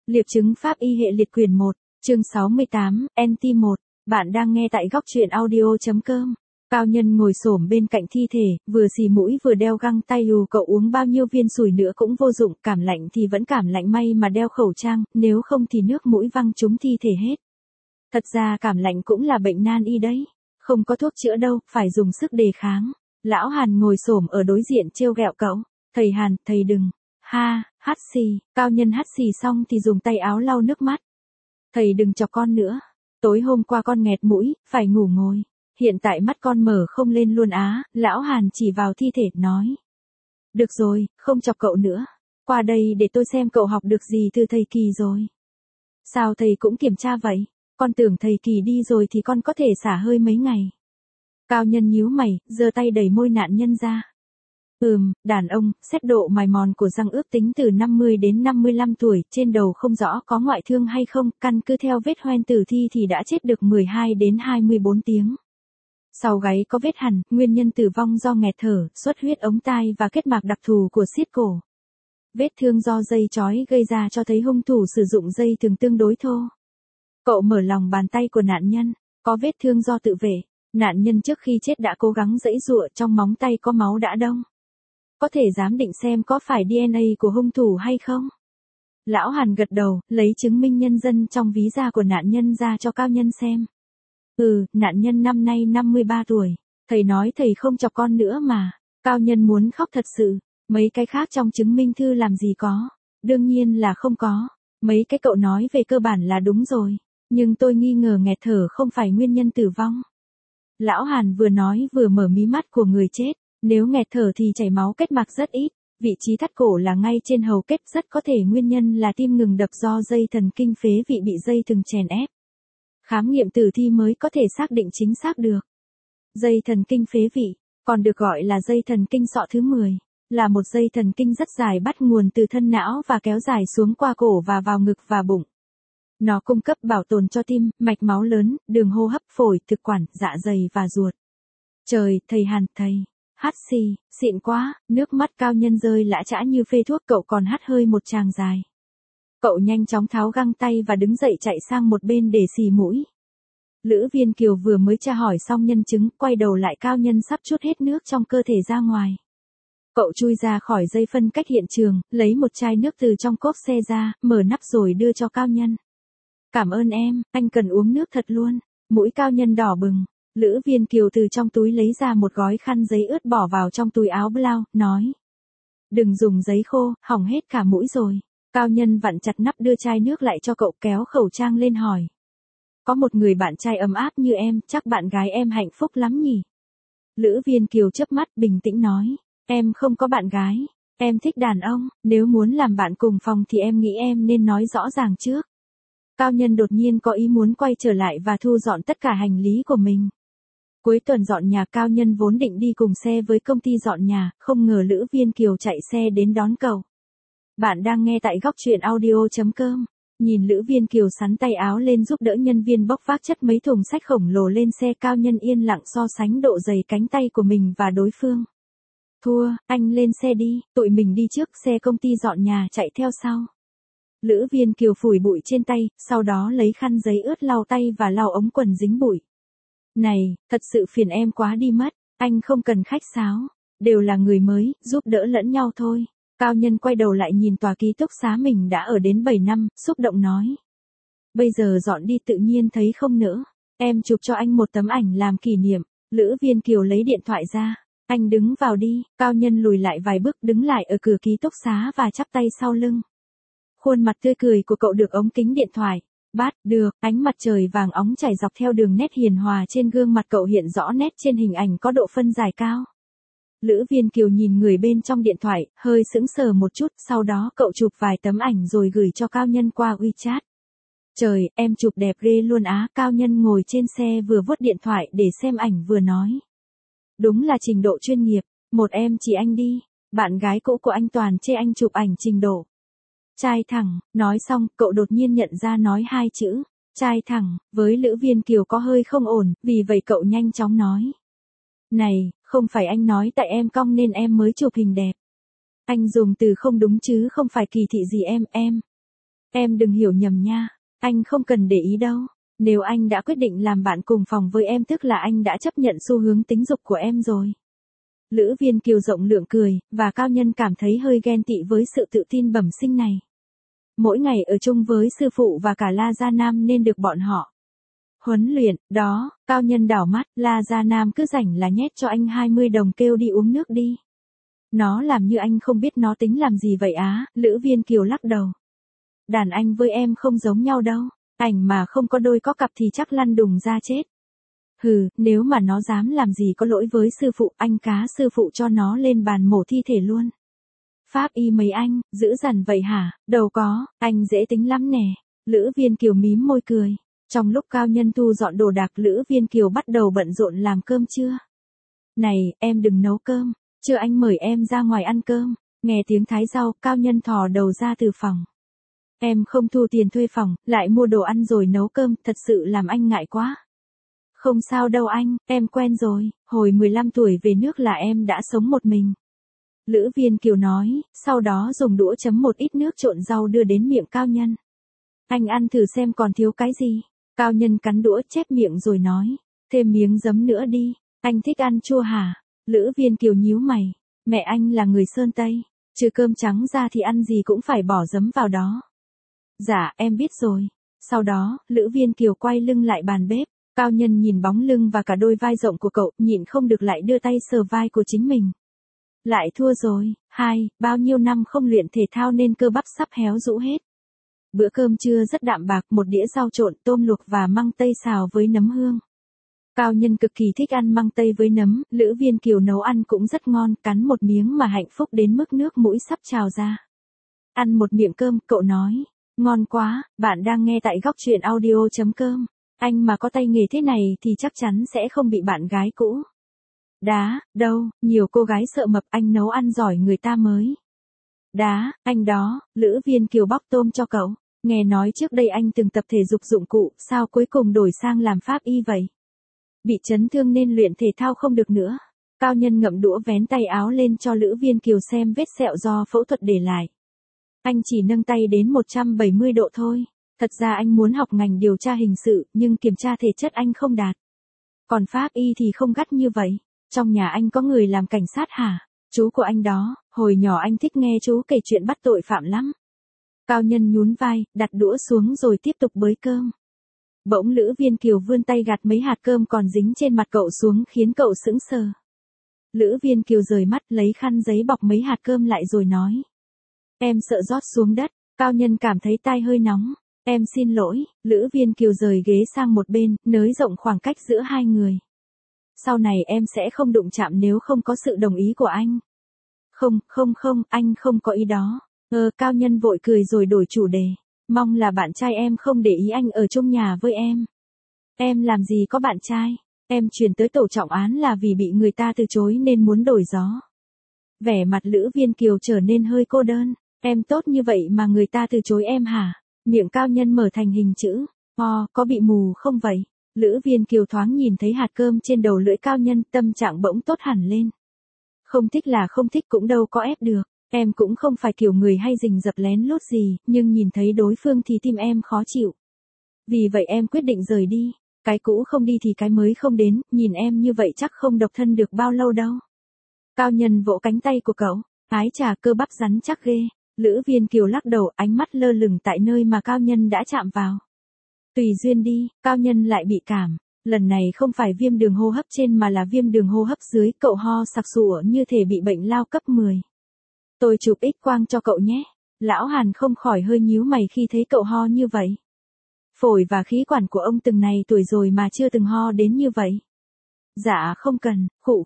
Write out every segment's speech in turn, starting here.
Liệp chứng pháp y hệ liệt quyển 1, chương 68, NT1, bạn đang nghe tại góc truyện audio.com. Cao nhân ngồi xổm bên cạnh thi thể, vừa xì mũi vừa đeo găng tay. Cậu uống bao nhiêu viên sủi nữa cũng vô dụng, cảm lạnh thì vẫn cảm lạnh, may mà đeo khẩu trang, nếu không thì nước mũi văng trúng thi thể hết. Thật ra cảm lạnh cũng là bệnh nan y đấy, không có thuốc chữa đâu, phải dùng sức đề kháng. Lão Hàn ngồi xổm ở đối diện trêu ghẹo cậu, thầy Hàn, thầy đừng. Ha, hắt xì, cao nhân hắt xì xong thì dùng tay áo lau nước mắt. Thầy đừng chọc con nữa, tối hôm qua con nghẹt mũi, phải ngủ ngồi. Hiện tại mắt con mở không lên luôn á, lão Hàn chỉ vào thi thể, nói. Được rồi, không chọc cậu nữa. Qua đây để tôi xem cậu học được gì từ thầy Kỳ rồi. Sao thầy cũng kiểm tra vậy? Con tưởng thầy Kỳ đi rồi thì con có thể xả hơi mấy ngày. Cao nhân nhíu mày, giơ tay đẩy môi nạn nhân ra. Đàn ông, xét độ mài mòn của răng ước tính từ 50 đến 55 tuổi, trên đầu không rõ có ngoại thương hay không, căn cứ theo vết hoen tử thi thì đã chết được 12 đến 24 tiếng. Sau gáy có vết hằn, nguyên nhân tử vong do nghẹt thở, xuất huyết ống tai và kết mạc đặc thù của siết cổ. Vết thương do dây trói gây ra cho thấy hung thủ sử dụng dây thừng tương đối thô. Cậu mở lòng bàn tay của nạn nhân, có vết thương do tự vệ. Nạn nhân trước khi chết đã cố gắng giãy giụa, trong móng tay có máu đã đông. Có thể giám định xem có phải DNA của hung thủ hay không? Lão Hàn gật đầu, lấy chứng minh nhân dân trong ví da của nạn nhân ra cho cao nhân xem. Nạn nhân năm nay 53 tuổi. Thầy nói thầy không chọc con nữa mà. Cao nhân muốn khóc thật sự. Mấy cái khác trong chứng minh thư làm gì có. Đương nhiên là không có. Mấy cái cậu nói về cơ bản là đúng rồi. Nhưng tôi nghi ngờ nghẹt thở không phải nguyên nhân tử vong. Lão Hàn vừa nói vừa mở mí mắt của người chết. Nếu nghẹt thở thì chảy máu kết mạc rất ít. Vị trí thắt cổ là ngay trên hầu kết, rất có thể nguyên nhân là tim ngừng đập do dây thần kinh phế vị bị dây thừng chèn ép. Khám nghiệm tử thi mới có thể xác định chính xác được. Dây thần kinh phế vị, còn được gọi là dây thần kinh sọ thứ 10, là một dây thần kinh rất dài bắt nguồn từ thân não và kéo dài xuống qua cổ và vào ngực và bụng. Nó cung cấp bảo tồn cho tim, mạch máu lớn, đường hô hấp, phổi, thực quản, dạ dày và ruột. Trời, thầy Hàn, thầy. Hắt xì, xịn quá, nước mắt cao nhân rơi lã chã như phê thuốc, cậu còn hắt hơi một tràng dài. Cậu nhanh chóng tháo găng tay và đứng dậy chạy sang một bên để xì mũi. Lữ Viên Kiều vừa mới tra hỏi xong nhân chứng, quay đầu lại cao nhân sắp trút hết nước trong cơ thể ra ngoài. Cậu chui ra khỏi dây phân cách hiện trường, lấy một chai nước từ trong cốp xe ra, mở nắp rồi đưa cho cao nhân. Cảm ơn em, anh cần uống nước thật luôn. Mũi cao nhân đỏ bừng. Lữ Viên Kiều từ trong túi lấy ra một gói khăn giấy ướt bỏ vào trong túi áo blau, nói. Đừng dùng giấy khô, hỏng hết cả mũi rồi. Cao nhân vặn chặt nắp đưa chai nước lại cho cậu, kéo khẩu trang lên hỏi. Có một người bạn trai ấm áp như em, chắc bạn gái em hạnh phúc lắm nhỉ? Lữ Viên Kiều chớp mắt bình tĩnh nói. Em không có bạn gái. Em thích đàn ông, nếu muốn làm bạn cùng phòng thì em nghĩ em nên nói rõ ràng trước. Cao nhân đột nhiên có ý muốn quay trở lại và thu dọn tất cả hành lý của mình. Cuối tuần dọn nhà, cao nhân vốn định đi cùng xe với công ty dọn nhà, không ngờ Lữ Viên Kiều chạy xe đến đón cậu. Bạn đang nghe tại góc truyện audio.com. Nhìn Lữ Viên Kiều sắn tay áo lên giúp đỡ nhân viên bốc vác chất mấy thùng sách khổng lồ lên xe, cao nhân yên lặng so sánh độ dày cánh tay của mình và đối phương. Thua, anh lên xe đi, tụi mình đi trước, xe công ty dọn nhà chạy theo sau. Lữ Viên Kiều phủi bụi trên tay, sau đó lấy khăn giấy ướt lau tay và lau ống quần dính bụi. Này, thật sự phiền em quá đi mất, anh không cần khách sáo, đều là người mới, giúp đỡ lẫn nhau thôi. Cao nhân quay đầu lại nhìn tòa ký túc xá mình đã ở đến 7 năm, xúc động nói. Bây giờ dọn đi tự nhiên thấy không nỡ, em chụp cho anh một tấm ảnh làm kỷ niệm. Lữ Viên Kiều lấy điện thoại ra, anh đứng vào đi. Cao nhân lùi lại vài bước, đứng lại ở cửa ký túc xá và chắp tay sau lưng. Khuôn mặt tươi cười của cậu được ống kính điện thoại bắt được, ánh mặt trời vàng óng chảy dọc theo đường nét hiền hòa trên gương mặt cậu hiện rõ nét trên hình ảnh có độ phân giải cao. Lữ Viên Kiều nhìn người bên trong điện thoại, hơi sững sờ một chút, sau đó cậu chụp vài tấm ảnh rồi gửi cho cao nhân qua WeChat. Trời, em chụp đẹp ghê luôn á. Cao nhân ngồi trên xe vừa vuốt điện thoại để xem ảnh vừa nói. Đúng là trình độ chuyên nghiệp, một em chỉ anh đi, bạn gái cũ của anh toàn chê anh chụp ảnh trình độ. Trai thẳng, nói xong, cậu đột nhiên nhận ra nói hai chữ, trai thẳng, với Lữ Viên Kiều có hơi không ổn, vì vậy cậu nhanh chóng nói. Này, không phải anh nói tại em cong nên em mới chụp hình đẹp. Anh dùng từ không đúng chứ không phải kỳ thị gì em. Em đừng hiểu nhầm nha, anh không cần để ý đâu. Nếu anh đã quyết định làm bạn cùng phòng với em tức là anh đã chấp nhận xu hướng tính dục của em rồi. Lữ Viên Kiều rộng lượng cười, và Cao Nhân cảm thấy hơi ghen tị với sự tự tin bẩm sinh này. Mỗi ngày ở chung với sư phụ và cả La Gia Nam nên được bọn họ huấn luyện, đó, Cao Nhân đảo mắt, La Gia Nam cứ rảnh là nhét cho anh 20 đồng kêu đi uống nước đi. Nó làm như anh không biết nó tính làm gì vậy á, Lữ Viên Kiều lắc đầu. Đàn anh với em không giống nhau đâu, ảnh mà không có đôi có cặp thì chắc lăn đùng ra chết. Hừ, nếu mà nó dám làm gì có lỗi với sư phụ, anh cá sư phụ cho nó lên bàn mổ thi thể luôn. Pháp y mấy anh, dữ dằn vậy hả? Đâu có, anh dễ tính lắm nè. Lữ Viên Kiều mím môi cười. Trong lúc Cao Nhân thu dọn đồ đạc, Lữ Viên Kiều bắt đầu bận rộn làm cơm trưa. Này, em đừng nấu cơm, chưa anh mời em ra ngoài ăn cơm. Nghe tiếng thái rau, Cao Nhân thò đầu ra từ phòng. Em không thu tiền thuê phòng, lại mua đồ ăn rồi nấu cơm, thật sự làm anh ngại quá. Không sao đâu anh, em quen rồi, hồi 15 tuổi về nước là em đã sống một mình. Lữ Viên Kiều nói, sau đó dùng đũa chấm một ít nước trộn rau đưa đến miệng Cao Nhân. Anh ăn thử xem còn thiếu cái gì. Cao Nhân cắn đũa chép miệng rồi nói, thêm miếng giấm nữa đi, anh thích ăn chua hả? Lữ Viên Kiều nhíu mày, mẹ anh là người Sơn Tây, trừ cơm trắng ra thì ăn gì cũng phải bỏ giấm vào đó. Dạ, em biết rồi. Sau đó, Lữ Viên Kiều quay lưng lại bàn bếp. Cao Nhân nhìn bóng lưng và cả đôi vai rộng của cậu, nhịn không được lại đưa tay sờ vai của chính mình. Lại thua rồi, bao nhiêu năm không luyện thể thao nên cơ bắp sắp héo rũ hết. Bữa cơm trưa rất đạm bạc, một đĩa rau trộn, tôm luộc và măng tây xào với nấm hương. Cao Nhân cực kỳ thích ăn măng tây với nấm, Lữ Viên Kiều nấu ăn cũng rất ngon, cắn một miếng mà hạnh phúc đến mức nước mũi sắp trào ra. Ăn một miệng cơm, cậu nói, ngon quá, bạn đang nghe tại góc truyện audio.com. Anh mà có tay nghề thế này thì chắc chắn sẽ không bị bạn gái cũ đá, đâu, nhiều cô gái sợ mập, anh nấu ăn giỏi người ta mới đá, anh đó. Lữ Viên Kiều bóc tôm cho cậu, nghe nói trước đây anh từng tập thể dục dụng cụ, sao cuối cùng đổi sang làm pháp y vậy? Bị chấn thương nên luyện thể thao không được nữa. Cao Nhân ngậm đũa vén tay áo lên cho Lữ Viên Kiều xem vết sẹo do phẫu thuật để lại. Anh chỉ nâng tay đến 170 độ thôi. Thật ra anh muốn học ngành điều tra hình sự, nhưng kiểm tra thể chất anh không đạt. Còn pháp y thì không gắt như vậy. Trong nhà anh có người làm cảnh sát hả? Chú của anh đó, hồi nhỏ anh thích nghe chú kể chuyện bắt tội phạm lắm. Cao Nhân nhún vai, đặt đũa xuống rồi tiếp tục bới cơm. Bỗng Lữ Viên Kiều vươn tay gạt mấy hạt cơm còn dính trên mặt cậu xuống khiến cậu sững sờ. Lữ Viên Kiều rời mắt lấy khăn giấy bọc mấy hạt cơm lại rồi nói. Em sợ rót xuống đất. Cao Nhân cảm thấy tai hơi nóng. Em xin lỗi. Lữ Viên Kiều rời ghế sang một bên, nới rộng khoảng cách giữa hai người. Sau này em sẽ không đụng chạm nếu không có sự đồng ý của anh. Không, anh không có ý đó. Cao Nhân vội cười rồi đổi chủ đề. Mong là bạn trai em không để ý anh ở chung nhà với em. Em làm gì có bạn trai. Em chuyển tới tổ trọng án là vì bị người ta từ chối nên muốn đổi gió. Vẻ mặt Lữ Viên Kiều trở nên hơi cô đơn. Em tốt như vậy mà người ta từ chối em hả? Miệng Cao Nhân mở thành hình chữ. Có bị mù không vậy? Lữ Viên Kiều thoáng nhìn thấy hạt cơm trên đầu lưỡi Cao Nhân, tâm trạng bỗng tốt hẳn lên. Không thích là không thích cũng đâu có ép được. Em cũng không phải kiểu người hay rình rập lén lút gì, nhưng nhìn thấy đối phương thì tim em khó chịu. Vì vậy em quyết định rời đi. Cái cũ không đi thì cái mới không đến, nhìn em như vậy chắc không độc thân được bao lâu đâu. Cao Nhân vỗ cánh tay của cậu. Ái chà, cơ bắp rắn chắc ghê. Lữ Viên Kiều lắc đầu, ánh mắt lơ lửng tại nơi mà Cao Nhân đã chạm vào. Tùy duyên đi. Cao Nhân lại bị cảm. Lần này không phải viêm đường hô hấp trên mà là viêm đường hô hấp dưới, cậu ho sặc sụa như thể bị bệnh lao cấp 10. Tôi chụp X-quang cho cậu nhé. Lão Hàn không khỏi hơi nhíu mày khi thấy cậu ho như vậy. Phổi và khí quản của ông từng này tuổi rồi mà chưa từng ho đến như vậy. Dạ không cần,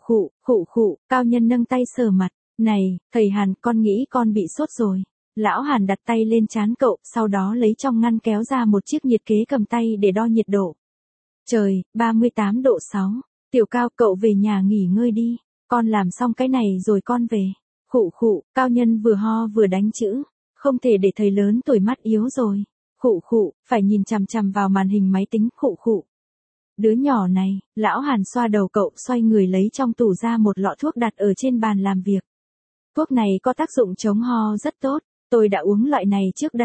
khụ, Cao Nhân nâng tay sờ mặt. Này, thầy Hàn, con nghĩ con bị sốt rồi. Lão Hàn đặt tay lên trán cậu, sau đó lấy trong ngăn kéo ra một chiếc nhiệt kế cầm tay để đo nhiệt độ. Trời, 38 độ 6. Tiểu Cao, cậu về nhà nghỉ ngơi đi. Con làm xong cái này rồi con về. Khụ, Cao Nhân vừa ho vừa đánh chữ. Không thể để thầy lớn tuổi mắt yếu rồi. Khụ, phải nhìn chằm chằm vào màn hình máy tính. Khụ. Đứa nhỏ này. Lão Hàn xoa đầu cậu, xoay người lấy trong tủ ra một lọ thuốc đặt ở trên bàn làm việc. Thuốc này có tác dụng chống ho rất tốt. Tôi đã uống loại này trước đây.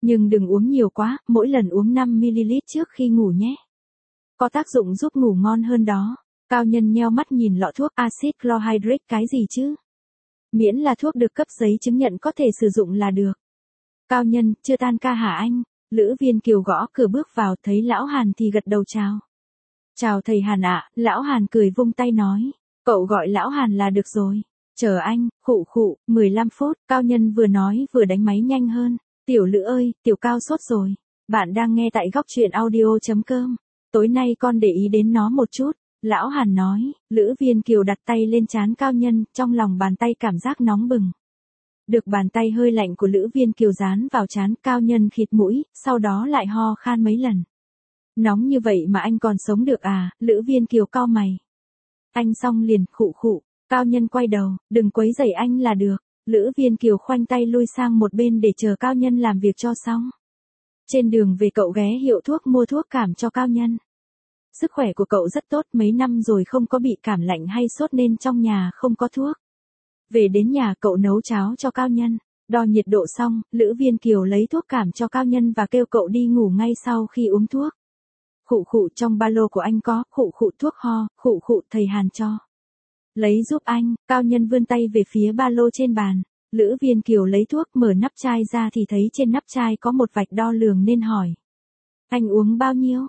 Nhưng đừng uống nhiều quá, mỗi lần uống 5ml trước khi ngủ nhé. Có tác dụng giúp ngủ ngon hơn đó. Cao Nhân nheo mắt nhìn lọ thuốc axit chlorhydric cái gì chứ? Miễn là thuốc được cấp giấy chứng nhận có thể sử dụng là được. Cao Nhân, chưa tan ca hả anh? Lữ Viên Kiều gõ cửa bước vào, thấy lão Hàn thì gật đầu chào. Chào thầy Hàn ạ, lão Hàn cười vung tay nói. Cậu gọi lão Hàn là được rồi. Chờ anh, khụ khụ, 15 phút, Cao Nhân vừa nói vừa đánh máy nhanh hơn. Tiểu Lữ ơi, Tiểu Cao sốt rồi. Bạn đang nghe tại góc truyện audio.com. Tối nay con để ý đến nó một chút. Lão Hàn nói, Lữ Viên Kiều đặt tay lên trán Cao Nhân, trong lòng bàn tay cảm giác nóng bừng. Được bàn tay hơi lạnh của Lữ Viên Kiều dán vào trán, Cao Nhân khịt mũi, sau đó lại ho khan mấy lần. Nóng như vậy mà anh còn sống được à? Lữ Viên Kiều cau mày. Anh xong liền, khụ khụ. Cao Nhân quay đầu, đừng quấy rầy anh là được. Lữ Viên Kiều khoanh tay lui sang một bên để chờ Cao Nhân làm việc cho xong. Trên đường về cậu ghé hiệu thuốc mua thuốc cảm cho Cao Nhân. Sức khỏe của cậu rất tốt, mấy năm rồi không có bị cảm lạnh hay sốt nên trong nhà không có thuốc. Về đến nhà cậu nấu cháo cho Cao Nhân, đo nhiệt độ xong, Lữ Viên Kiều lấy thuốc cảm cho Cao Nhân và kêu cậu đi ngủ ngay sau khi uống thuốc. Khụ khụ, trong ba lô của anh có, khụ khụ, thuốc ho, khụ khụ, thầy Hàn cho. Lấy giúp anh. Cao Nhân vươn tay về phía ba lô trên bàn. Lữ Viên Kiều lấy thuốc, mở nắp chai ra thì thấy trên nắp chai có một vạch đo lường nên hỏi. Anh uống bao nhiêu?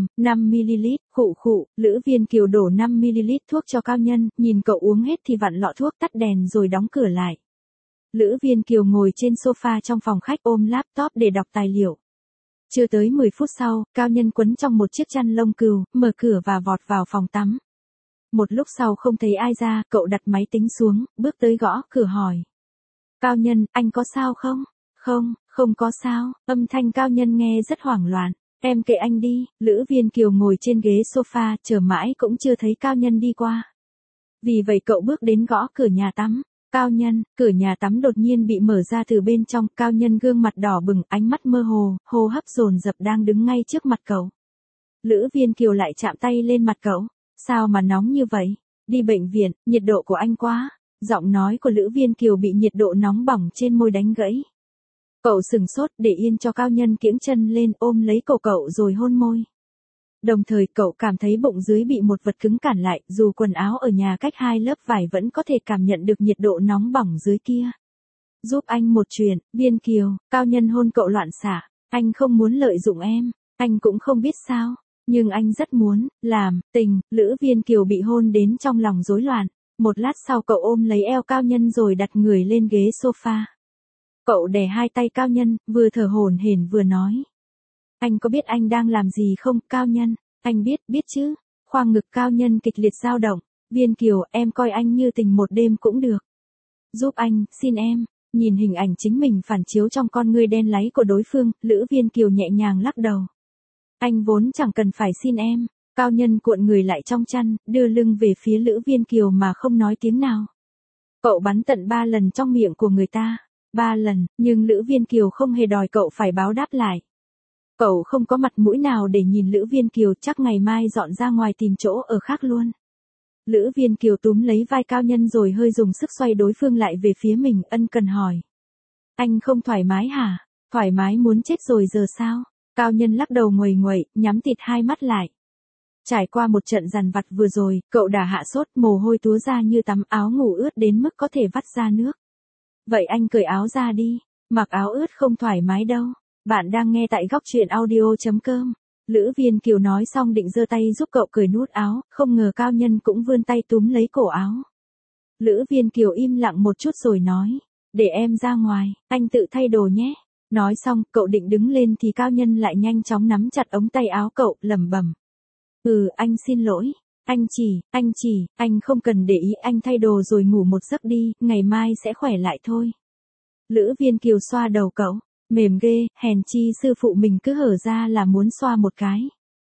5ml, khụ khụ. Lữ Viên Kiều đổ 5ml thuốc cho Cao Nhân, nhìn cậu uống hết thì vặn lọ thuốc, tắt đèn rồi đóng cửa lại. Lữ Viên Kiều ngồi trên sofa trong phòng khách ôm laptop để đọc tài liệu. Chưa tới 10 phút sau, Cao Nhân quấn trong một chiếc chăn lông cừu, mở cửa và vọt vào phòng tắm. Một lúc sau không thấy ai ra, cậu đặt máy tính xuống, bước tới gõ cửa hỏi. Cao Nhân, anh có sao không? Không, không có sao. Âm thanh Cao Nhân nghe rất hoảng loạn. Em kệ anh đi. Lữ Viên Kiều ngồi trên ghế sofa, chờ mãi cũng chưa thấy Cao Nhân đi qua. Vì vậy cậu bước đến gõ cửa nhà tắm. Cao Nhân, cửa nhà tắm đột nhiên bị mở ra từ bên trong. Cao Nhân gương mặt đỏ bừng, ánh mắt mơ hồ, hô hấp dồn dập đang đứng ngay trước mặt cậu. Lữ Viên Kiều lại chạm tay lên mặt cậu. Sao mà nóng như vậy? Đi bệnh viện, nhiệt độ của anh quá. Giọng nói của Lữ Viên Kiều bị nhiệt độ nóng bỏng trên môi đánh gãy. Cậu sừng sốt, để yên cho Cao Nhân kiễng chân lên, ôm lấy cổ cậu rồi hôn môi. Đồng thời cậu cảm thấy bụng dưới bị một vật cứng cản lại, dù quần áo ở nhà cách 2 lớp vải vẫn có thể cảm nhận được nhiệt độ nóng bỏng dưới kia. Giúp anh một chuyện, Viên Kiều. Cao Nhân hôn cậu loạn xạ. Anh không muốn lợi dụng em, anh cũng không biết sao, nhưng anh rất muốn làm tình. Lữ Viên Kiều bị hôn đến trong lòng rối loạn. Một lát sau cậu ôm lấy eo Cao Nhân rồi đặt người lên ghế sofa. Cậu đè hai tay Cao Nhân, vừa thở hổn hển vừa nói. Anh có biết anh đang làm gì không, Cao Nhân? Anh biết chứ. Khoang ngực Cao Nhân kịch liệt dao động. Viên Kiều, em coi anh như tình một đêm cũng được. Giúp anh, xin em. Nhìn hình ảnh chính mình phản chiếu trong con ngươi đen láy của đối phương, Lữ Viên Kiều nhẹ nhàng lắc đầu. Anh vốn chẳng cần phải xin em. Cao Nhân cuộn người lại trong chăn, đưa lưng về phía Lữ Viên Kiều mà không nói tiếng nào. Cậu bắn tận 3 lần trong miệng của người ta. 3 lần, nhưng Lữ Viên Kiều không hề đòi cậu phải báo đáp lại. Cậu không có mặt mũi nào để nhìn Lữ Viên Kiều, chắc ngày mai dọn ra ngoài tìm chỗ ở khác luôn. Lữ Viên Kiều túm lấy vai Cao Nhân rồi hơi dùng sức xoay đối phương lại về phía mình, ân cần hỏi. Anh không thoải mái hả? Thoải mái muốn chết rồi giờ sao? Cao Nhân lắc đầu nguầy nguậy, nhắm tịt hai mắt lại. Trải qua một trận giằn vặt vừa rồi, cậu đã hạ sốt, mồ hôi túa ra như tắm, áo ngủ ướt đến mức có thể vắt ra nước. Vậy anh cởi áo ra đi, mặc áo ướt không thoải mái đâu. Bạn đang nghe tại góc truyện audio.com. Lữ Viên Kiều nói xong định giơ tay giúp cậu cởi nút áo, không ngờ Cao Nhân cũng vươn tay túm lấy cổ áo. Lữ Viên Kiều im lặng một chút rồi nói, để em ra ngoài, anh tự thay đồ nhé. Nói xong, cậu định đứng lên thì Cao Nhân lại nhanh chóng nắm chặt ống tay áo cậu, lẩm bẩm. Anh xin lỗi. Anh không cần để ý, anh thay đồ rồi ngủ một giấc đi, ngày mai sẽ khỏe lại thôi. Lữ Viên Kiều xoa đầu cậu, mềm ghê, hèn chi sư phụ mình cứ hở ra là muốn xoa một cái.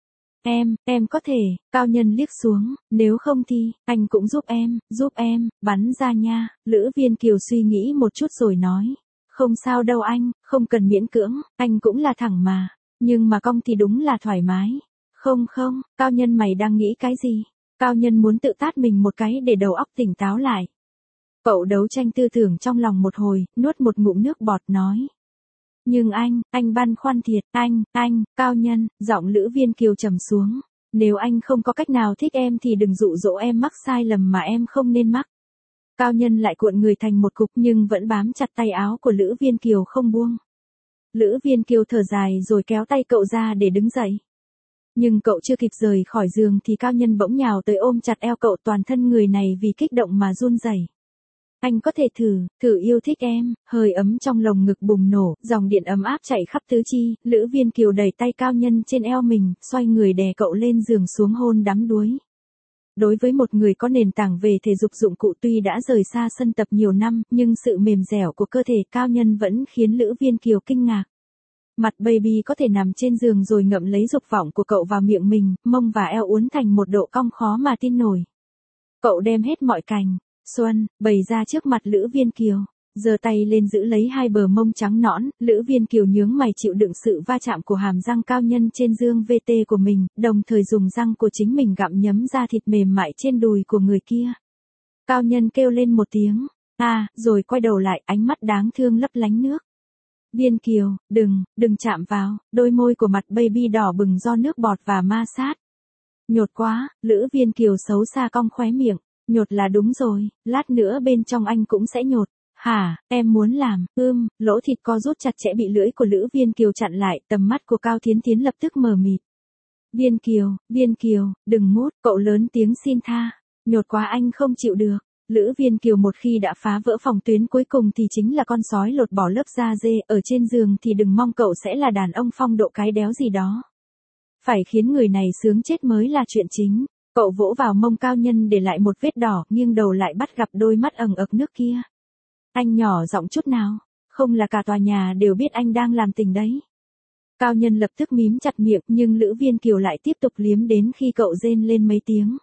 Em có thể. Cao Nhân liếc xuống, nếu không thì, anh cũng giúp em, bắn ra nha. Lữ Viên Kiều suy nghĩ một chút rồi nói, không sao đâu anh, không cần miễn cưỡng, anh cũng là thẳng mà, nhưng mà cong thì đúng là thoải mái. Không, Cao Nhân mày đang nghĩ cái gì? Cao Nhân muốn tự tát mình một cái để đầu óc tỉnh táo lại. Cậu đấu tranh tư tưởng trong lòng một hồi, nuốt một ngụm nước bọt nói. Nhưng anh băn khoăn thiệt, Cao Nhân, giọng Lữ Viên Kiều trầm xuống. Nếu anh không có cách nào thích em thì đừng dụ dỗ em mắc sai lầm mà em không nên mắc. Cao Nhân lại cuộn người thành một cục nhưng vẫn bám chặt tay áo của Lữ Viên Kiều không buông. Lữ Viên Kiều thở dài rồi kéo tay cậu ra để đứng dậy. Nhưng cậu chưa kịp rời khỏi giường thì Cao Nhân bỗng nhào tới ôm chặt eo cậu, toàn thân người này vì kích động mà run rẩy. Anh có thể thử yêu thích em, hơi ấm trong lồng ngực bùng nổ, dòng điện ấm áp chạy khắp tứ chi, Lữ Viên Kiều đẩy tay Cao Nhân trên eo mình, xoay người đè cậu lên giường xuống hôn đắm đuối. Đối với một người có nền tảng về thể dục dụng cụ tuy đã rời xa sân tập nhiều năm, nhưng sự mềm dẻo của cơ thể Cao Nhân vẫn khiến Lữ Viên Kiều kinh ngạc. Mặt baby có thể nằm trên giường rồi ngậm lấy dục vọng của cậu vào miệng mình, mông và eo uốn thành một độ cong khó mà tin nổi. Cậu đem hết mọi cành xuân bày ra trước mặt Lữ Viên Kiều, giơ tay lên giữ lấy hai bờ mông trắng nõn, Lữ Viên Kiều nhướng mày chịu đựng sự va chạm của hàm răng Cao Nhân trên dương VT của mình, đồng thời dùng răng của chính mình gặm nhấm da thịt mềm mại trên đùi của người kia. Cao Nhân kêu lên một tiếng, rồi quay đầu lại, ánh mắt đáng thương lấp lánh nước. Viên Kiều, đừng chạm vào, đôi môi của mặt baby đỏ bừng do nước bọt và ma sát. Nhột quá, Lữ Viên Kiều xấu xa cong khóe miệng. Nhột là đúng rồi, lát nữa bên trong anh cũng sẽ nhột. Hả, em muốn làm, lỗ thịt co rút chặt chẽ bị lưỡi của Lữ Viên Kiều chặn lại, tầm mắt của Cao Thiến Thiến lập tức mờ mịt. Viên Kiều, đừng mút, cậu lớn tiếng xin tha. Nhột quá anh không chịu được. Lữ Viên Kiều một khi đã phá vỡ phòng tuyến cuối cùng thì chính là con sói lột bỏ lớp da dê, ở trên giường thì đừng mong cậu sẽ là đàn ông phong độ cái đéo gì đó. Phải khiến người này sướng chết mới là chuyện chính. Cậu vỗ vào mông Cao Nhân để lại một vết đỏ, nghiêng đầu lại bắt gặp đôi mắt ẩn ực nước kia. Anh nhỏ giọng chút nào, không là cả tòa nhà đều biết anh đang làm tình đấy. Cao Nhân lập tức mím chặt miệng nhưng Lữ Viên Kiều lại tiếp tục liếm đến khi cậu rên lên mấy tiếng.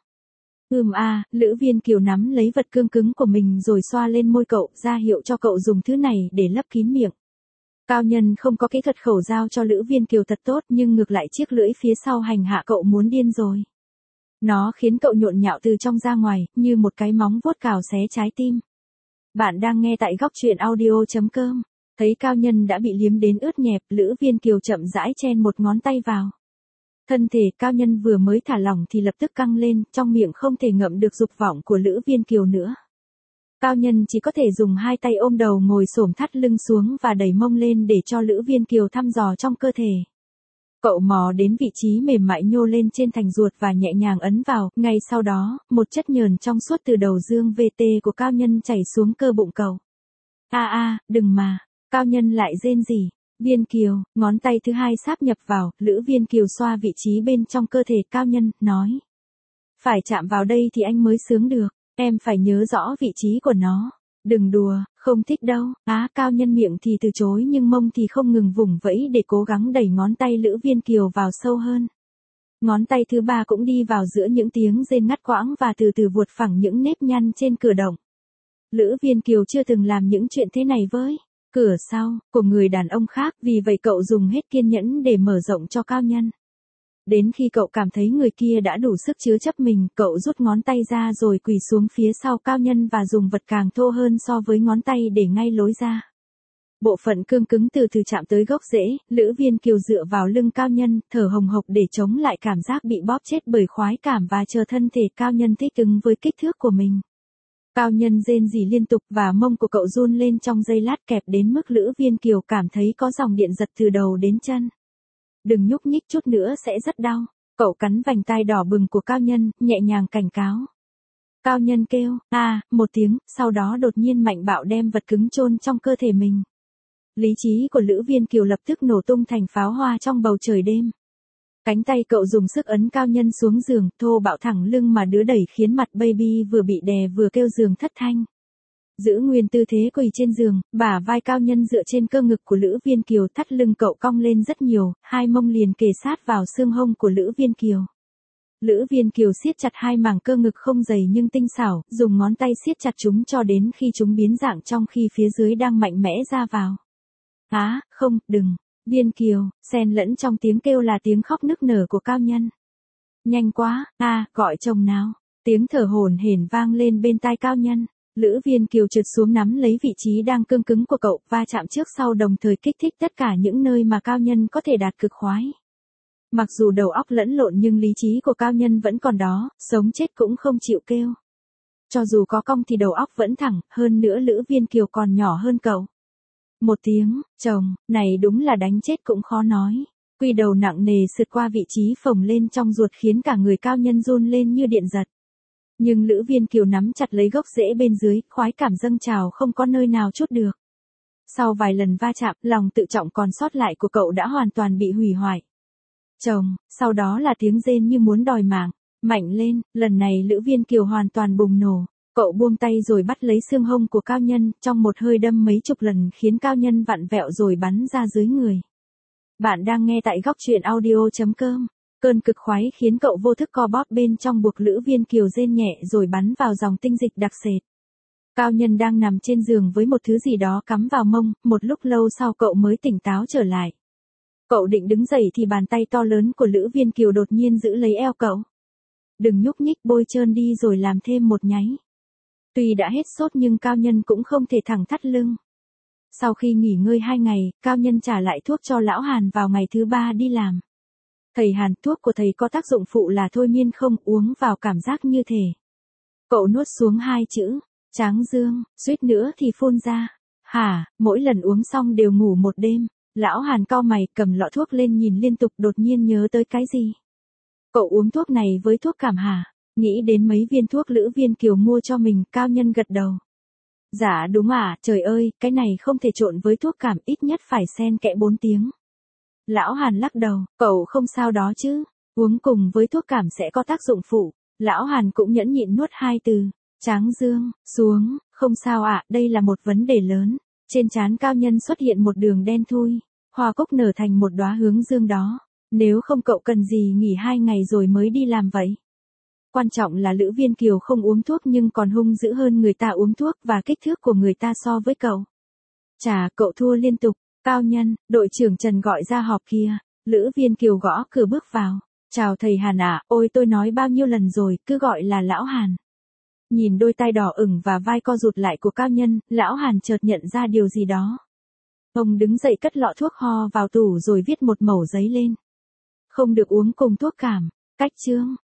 Lữ Viên Kiều nắm lấy vật cương cứng của mình rồi xoa lên môi cậu, ra hiệu cho cậu dùng thứ này để lấp kín miệng. Cao Nhân không có kỹ thuật khẩu giao cho Lữ Viên Kiều thật tốt nhưng ngược lại chiếc lưỡi phía sau hành hạ cậu muốn điên rồi. Nó khiến cậu nhộn nhạo từ trong ra ngoài, như một cái móng vuốt cào xé trái tim. Bạn đang nghe tại góc truyện audio.com. Thấy Cao Nhân đã bị liếm đến ướt nhẹp, Lữ Viên Kiều chậm rãi chen một ngón tay vào. Thân thể Cao Nhân vừa mới thả lỏng thì lập tức căng lên, trong miệng không thể ngậm được dục vọng của Lữ Viên Kiều nữa. Cao Nhân chỉ có thể dùng hai tay ôm đầu ngồi xổm thắt lưng xuống và đẩy mông lên để cho Lữ Viên Kiều thăm dò trong cơ thể. Cậu mò đến vị trí mềm mại nhô lên trên thành ruột và nhẹ nhàng ấn vào, ngay sau đó, một chất nhờn trong suốt từ đầu dương VT của Cao Nhân chảy xuống cơ bụng cậu. Đừng mà, Cao Nhân lại rên rỉ. Viên Kiều, ngón tay thứ hai sáp nhập vào, Lữ Viên Kiều xoa vị trí bên trong cơ thể Cao Nhân, nói. Phải chạm vào đây thì anh mới sướng được, em phải nhớ rõ vị trí của nó. Đừng đùa, không thích đâu. Cao Nhân miệng thì từ chối nhưng mông thì không ngừng vùng vẫy để cố gắng đẩy ngón tay Lữ Viên Kiều vào sâu hơn. Ngón tay thứ ba cũng đi vào giữa những tiếng rên ngắt quãng và từ từ vuột phẳng những nếp nhăn trên cửa động. Lữ Viên Kiều chưa từng làm những chuyện thế này với cửa sau của người đàn ông khác, vì vậy cậu dùng hết kiên nhẫn để mở rộng cho Cao Nhân. Đến khi cậu cảm thấy người kia đã đủ sức chứa chấp mình, cậu rút ngón tay ra rồi quỳ xuống phía sau Cao Nhân và dùng vật càng thô hơn so với ngón tay để ngay lối ra. Bộ phận cương cứng từ từ chạm tới gốc rễ, Lữ Viên Kiều dựa vào lưng Cao Nhân, thở hồng hộc để chống lại cảm giác bị bóp chết bởi khoái cảm và chờ thân thể Cao Nhân thích ứng với kích thước của mình. Cao Nhân rên rỉ liên tục và mông của cậu run lên trong giây lát kẹp đến mức Lữ Viên Kiều cảm thấy có dòng điện giật từ đầu đến chân. Đừng nhúc nhích chút nữa sẽ rất đau. Cậu cắn vành tai đỏ bừng của Cao Nhân, nhẹ nhàng cảnh cáo. Cao Nhân kêu, một tiếng, sau đó đột nhiên mạnh bạo đem vật cứng chôn trong cơ thể mình. Lý trí của Lữ Viên Kiều lập tức nổ tung thành pháo hoa trong bầu trời đêm. Cánh tay cậu dùng sức ấn Cao Nhân xuống giường, thô bạo thẳng lưng mà đứa đẩy khiến mặt baby vừa bị đè vừa kêu giường thất thanh. Giữ nguyên tư thế quỳ trên giường, bả vai Cao Nhân dựa trên cơ ngực của Lữ Viên Kiều, thắt lưng cậu cong lên rất nhiều, hai mông liền kề sát vào xương hông của Lữ Viên Kiều. Lữ Viên Kiều siết chặt hai mảng cơ ngực không dày nhưng tinh xảo, dùng ngón tay siết chặt chúng cho đến khi chúng biến dạng trong khi phía dưới đang mạnh mẽ ra vào. Không, đừng. Viên Kiều, xen lẫn trong tiếng kêu là tiếng khóc nức nở của Cao Nhân. Nhanh quá, gọi chồng nào. Tiếng thở hổn hển vang lên bên tai Cao Nhân. Lữ Viên Kiều trượt xuống nắm lấy vị trí đang cương cứng của cậu, va chạm trước sau đồng thời kích thích tất cả những nơi mà cao nhân có thể đạt cực khoái. Mặc dù đầu óc lẫn lộn nhưng lý trí của cao nhân vẫn còn đó, sống chết cũng không chịu kêu. Cho dù có cong thì đầu óc vẫn thẳng, hơn nữa Lữ Viên Kiều còn nhỏ hơn cậu. Một tiếng, chồng, này đúng là đánh chết cũng khó nói. Quy đầu nặng nề sượt qua vị trí phồng lên trong ruột khiến cả người cao nhân run lên như điện giật. Nhưng Lữ Viên Kiều nắm chặt lấy gốc rễ bên dưới, khoái cảm dâng trào không có nơi nào trút được. Sau vài lần va chạm, lòng tự trọng còn sót lại của cậu đã hoàn toàn bị hủy hoại. Chồng, sau đó là tiếng rên như muốn đòi mạng. Mạnh lên, lần này Lữ Viên Kiều hoàn toàn bùng nổ. Cậu buông tay rồi bắt lấy xương hông của cao nhân, trong một hơi đâm mấy chục lần khiến cao nhân vặn vẹo rồi bắn ra dưới người. Bạn đang nghe tại góc truyện audio.com. Cơn cực khoái khiến cậu vô thức co bóp bên trong buộc Lữ Viên Kiều rên nhẹ rồi bắn vào dòng tinh dịch đặc sệt. Cao nhân đang nằm trên giường với một thứ gì đó cắm vào mông, một lúc lâu sau cậu mới tỉnh táo trở lại. Cậu định đứng dậy thì bàn tay to lớn của Lữ Viên Kiều đột nhiên giữ lấy eo cậu. Đừng nhúc nhích, bôi trơn đi rồi làm thêm một nháy. Tuy đã hết sốt nhưng cao nhân cũng không thể thẳng thắt lưng. Sau khi nghỉ ngơi 2 ngày, cao nhân trả lại thuốc cho lão Hàn vào ngày thứ 3 đi làm. Thầy Hàn, thuốc của thầy có tác dụng phụ là thôi miên không, uống vào cảm giác như thể. Cậu nuốt xuống 2 chữ, tráng dương, suýt nữa thì phun ra. Hả, mỗi lần uống xong đều ngủ một đêm. Lão Hàn cau mày cầm lọ thuốc lên nhìn liên tục đột nhiên nhớ tới cái gì. Cậu uống thuốc này với thuốc cảm hả? Nghĩ đến mấy viên thuốc Lữ Viên Kiều mua cho mình, cao nhân gật đầu. Dạ đúng à, trời ơi, cái này không thể trộn với thuốc cảm, ít nhất phải xen kẽ 4 tiếng. Lão Hàn lắc đầu, cậu không sao đó chứ, uống cùng với thuốc cảm sẽ có tác dụng phụ. Lão Hàn cũng nhẫn nhịn nuốt 2 từ, tráng dương, xuống, không sao ạ, đây là một vấn đề lớn. Trên trán cao nhân xuất hiện một đường đen thui, hoa cúc nở thành một đóa hướng dương đó. Nếu không cậu cần gì nghỉ 2 ngày rồi mới đi làm vậy? Quan trọng là Lữ Viên Kiều không uống thuốc nhưng còn hung dữ hơn người ta uống thuốc và kích thước của người ta so với cậu. Chà, cậu thua liên tục. Cao nhân, đội trưởng Trần gọi ra họp kia. Lữ Viên Kiều gõ cửa bước vào. Chào thầy Hàn ạ, ôi tôi nói bao nhiêu lần rồi, cứ gọi là lão Hàn. Nhìn đôi tai đỏ ửng và vai co rụt lại của cao nhân, lão Hàn chợt nhận ra điều gì đó. Ông đứng dậy cất lọ thuốc ho vào tủ rồi viết một mẩu giấy lên. Không được uống cùng thuốc cảm. Cách chương,